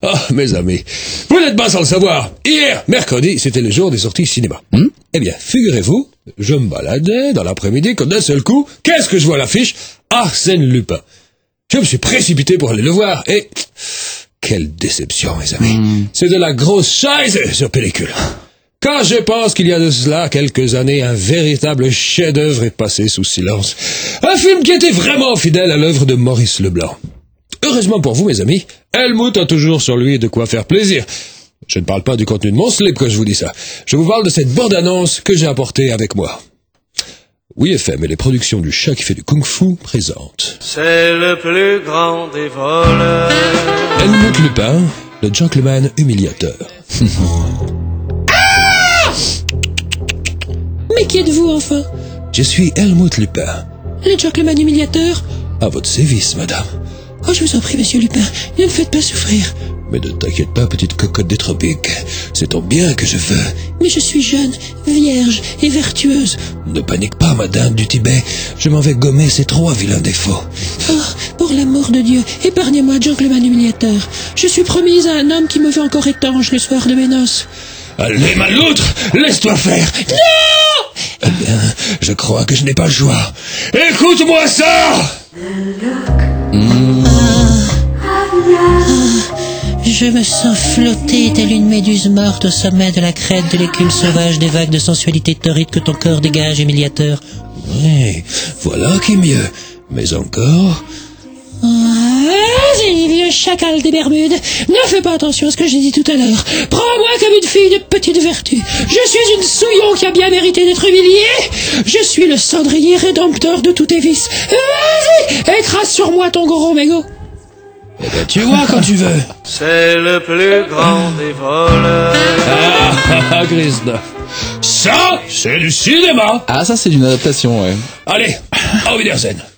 Ah, mes amis, vous n'êtes pas sans le savoir. Hier, mercredi, c'était le jour des sorties cinéma. Eh bien, figurez-vous, je me baladais dans l'après-midi quand d'un seul coup, qu'est-ce que je vois à l'affiche? Arsène Lupin. Je me suis précipité pour aller le voir et... Quelle déception, mes amis. C'est de la grosse chaise sur pellicule. Quand je pense qu'il y a de cela quelques années, un véritable chef-d'œuvre est passé sous silence. Un film qui était vraiment fidèle à l'œuvre de Maurice Leblanc. Heureusement pour vous, mes amis, Helmut a toujours sur lui de quoi faire plaisir. Je ne parle pas du contenu de mon slip quand je vous dis ça. Je vous parle de cette bande-annonce que j'ai apportée avec moi. Oui FM et les productions du chat qui fait du kung-fu présentent. C'est le plus grand des voleurs. Helmut Lupin, le gentleman humiliateur. Mais qui êtes-vous, enfin? Je suis Helmut Lupin. Le gentleman humiliateur? À votre service, madame. Oh, je vous en prie, monsieur Lupin, ne me faites pas souffrir. Mais ne t'inquiète pas, petite cocotte des tropiques. C'est ton bien que je veux. Mais je suis jeune, vierge et vertueuse. Ne panique pas, madame du Tibet. Je m'en vais gommer ces 3 vilains défauts. Oh, pour l'amour de Dieu, épargnez-moi, gentleman humiliateur. Je suis promise à un homme qui me veut encore étanche le soir de mes noces. Allez, maloutre, laisse-toi faire. Non! Eh bien, je crois que je n'ai pas le choix. Écoute-moi ça! Je me sens flotter telle une méduse morte au sommet de la crête de l'écume sauvage des vagues de sensualité torride que ton corps dégage, humiliateur. Oui, voilà qui est mieux. Mais encore... Vas-y, vieux chacal des Bermudes, ne fais pas attention à ce que j'ai dit tout à l'heure. Prends-moi comme une fille de petite vertu. Je suis une souillon qui a bien mérité d'être humiliée. Je suis le cendrier rédempteur de tous tes vices. Vas-y, écrase sur moi ton gros mégot. Eh ben, tu vois quand tu veux. C'est le plus grand des voleurs. Grisna. Ça, c'est du cinéma. Ah, ça c'est une adaptation, ouais. Allez, au Wiedersehen.